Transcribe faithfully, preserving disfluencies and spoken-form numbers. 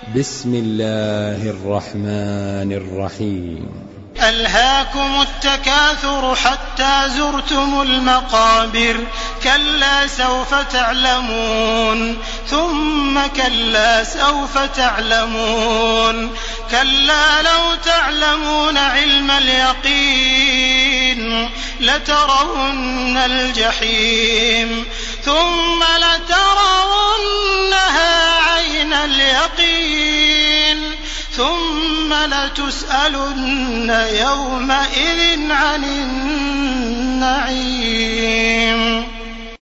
بسم الله الرحمن الرحيم. ألهاكم التكاثر حتى زرتم المقابر كلا سوف تعلمون ثم كلا سوف تعلمون كلا لو تعلمون علم اليقين لترون الجحيم ثم لترونها عين اليقين ثم لتسألن يومئذ عن النعيم.